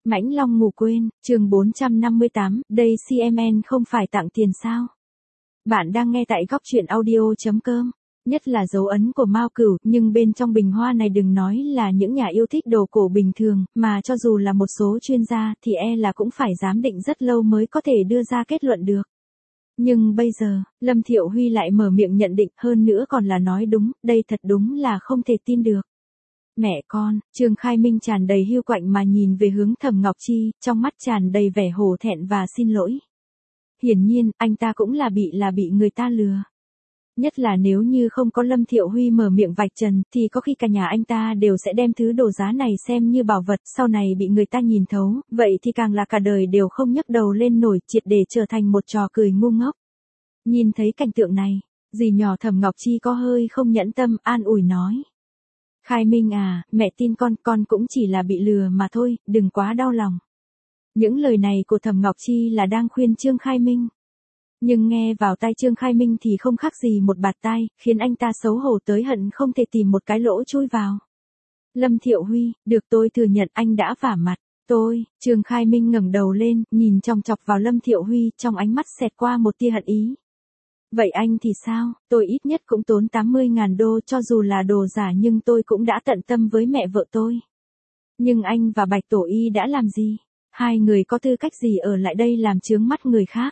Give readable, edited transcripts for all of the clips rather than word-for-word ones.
Mãnh Long ngủ quên, chương 458, đây CMN không phải tặng tiền sao? Bạn đang nghe tại góc truyện audio.com. Nhất là dấu ấn của Mao Cửu, nhưng bên trong bình hoa này đừng nói là những nhà yêu thích đồ cổ bình thường, mà cho dù là một số chuyên gia thì là cũng phải giám định rất lâu mới có thể đưa ra kết luận được. Nhưng bây giờ, Lâm Thiệu Huy lại mở miệng nhận định, hơn nữa còn là nói đúng, đây thật đúng là không thể tin được. Mẹ con, Trương Khai Minh tràn đầy hiu quạnh mà nhìn về hướng Thẩm Ngọc Chi, trong mắt tràn đầy vẻ hổ thẹn và xin lỗi. Hiển nhiên, anh ta cũng là bị người ta lừa. Nhất là nếu như không có Lâm Thiệu Huy mở miệng vạch trần, thì có khi cả nhà anh ta đều sẽ đem thứ đồ giá này xem như bảo vật, sau này bị người ta nhìn thấu, vậy thì càng là cả đời đều không nhấc đầu lên nổi, triệt để trở thành một trò cười ngu ngốc. Nhìn thấy cảnh tượng này, dì nhỏ Thẩm Ngọc Chi có hơi không nhẫn tâm, an ủi nói. Khai Minh à, mẹ tin con cũng chỉ là bị lừa mà thôi, đừng quá đau lòng. Những lời này của Thẩm Ngọc Chi là đang khuyên Trương Khai Minh. Nhưng nghe vào tai Trương Khai Minh thì không khác gì một bạt tai, khiến anh ta xấu hổ tới hận không thể tìm một cái lỗ chui vào. Lâm Thiệu Huy, được tôi thừa nhận anh đã vả mặt. Trương Khai Minh ngẩng đầu lên, nhìn chòng chọc vào Lâm Thiệu Huy, trong ánh mắt xẹt qua một tia hận ý. Vậy anh thì sao, tôi ít nhất cũng tốn 80.000 đô, cho dù là đồ giả nhưng tôi cũng đã tận tâm với mẹ vợ tôi. Nhưng anh và Bạch Tổ Y đã làm gì? Hai người có tư cách gì ở lại đây làm chướng mắt người khác?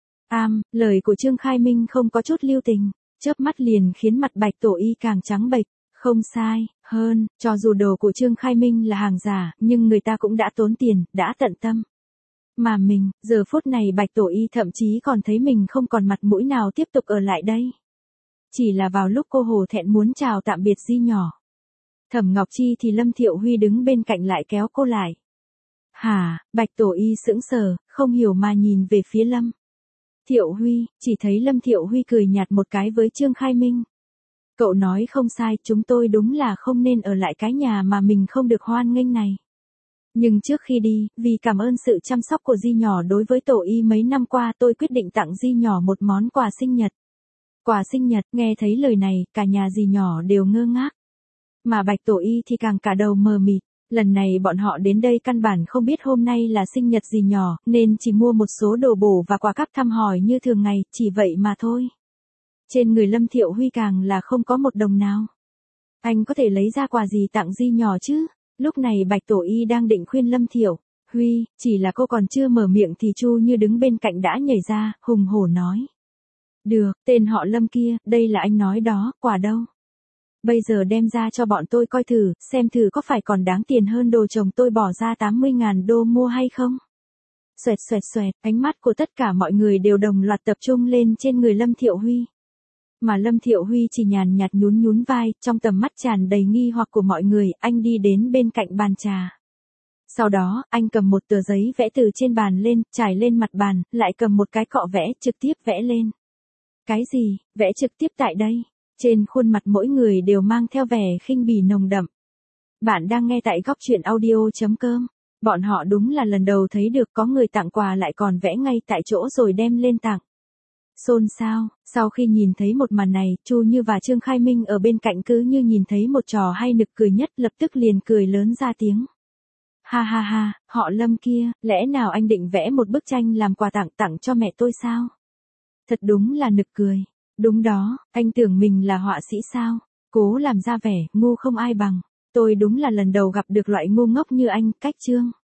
Lời của Trương Khai Minh không có chút lưu tình, chớp mắt liền khiến mặt Bạch Tổ Y càng trắng bệch. Không sai, hơn, cho dù đồ của Trương Khai Minh là hàng giả, nhưng người ta cũng đã tốn tiền, đã tận tâm. Mà mình, giờ phút này Bạch Tổ Y thậm chí còn thấy mình không còn mặt mũi nào tiếp tục ở lại đây. Chỉ là vào lúc cô hổ thẹn muốn chào tạm biệt Di nhỏ. Thẩm Ngọc Chi thì Lâm Thiệu Huy đứng bên cạnh lại kéo cô lại. Hả, Bạch Tổ Y sững sờ, không hiểu mà nhìn về phía Lâm Thiệu Huy, chỉ thấy Lâm Thiệu Huy cười nhạt một cái với Trương Khai Minh. Cậu nói không sai, chúng tôi đúng là không nên ở lại cái nhà mà mình không được hoan nghênh này. Nhưng trước khi đi, vì cảm ơn sự chăm sóc của Di nhỏ đối với Tổ Y mấy năm qua, tôi quyết định tặng Di nhỏ một món quà sinh nhật. Quà sinh nhật, nghe thấy lời này, cả nhà Di nhỏ đều ngơ ngác. Mà Bạch Tổ Y thì càng cả đầu mờ mịt. Lần này bọn họ đến đây căn bản không biết hôm nay là sinh nhật Di nhỏ, nên chỉ mua một số đồ bổ và quà cáp thăm hỏi như thường ngày, chỉ vậy mà thôi. Trên người Lâm Thiệu Huy càng là không có một đồng nào. Anh có thể lấy ra quà gì tặng Di nhỏ chứ? Lúc này Bạch Tổ Y đang định khuyên Lâm Thiệu Huy, chỉ là cô còn chưa mở miệng thì Chu Như đứng bên cạnh đã nhảy ra, hùng hổ nói. Được, tên họ Lâm kia, đây là anh nói đó, quà đâu? Bây giờ đem ra cho bọn tôi coi thử, xem thử có phải còn đáng tiền hơn đồ chồng tôi bỏ ra 80.000 đô mua hay không? Xoẹt xoẹt xoẹt, ánh mắt của tất cả mọi người đều đồng loạt tập trung lên trên người Lâm Thiệu Huy. Mà Lâm Thiệu Huy chỉ nhàn nhạt nhún vai, trong tầm mắt tràn đầy nghi hoặc của mọi người, anh đi đến bên cạnh bàn trà. Sau đó, anh cầm một tờ giấy vẽ từ trên bàn lên, trải lên mặt bàn, lại cầm một cái cọ vẽ, trực tiếp vẽ lên. Cái gì, vẽ trực tiếp tại đây? Trên khuôn mặt mỗi người đều mang theo vẻ khinh bỉ nồng đậm. Bạn đang nghe tại góc truyện audio.com. Bọn họ đúng là lần đầu thấy được có người tặng quà lại còn vẽ ngay tại chỗ rồi đem lên tặng. Xôn xao, sau khi nhìn thấy một màn này, Chu Như và Trương Khai Minh ở bên cạnh cứ như nhìn thấy một trò hay nực cười nhất, lập tức liền cười lớn ra tiếng. Ha ha ha, họ Lâm kia, lẽ nào anh định vẽ một bức tranh làm quà tặng cho mẹ tôi sao? Thật đúng là nực cười. Đúng đó, anh tưởng mình là họa sĩ sao? Cố làm ra vẻ ngu không ai bằng. Tôi đúng là lần đầu gặp được loại ngu ngốc như anh, cách Trương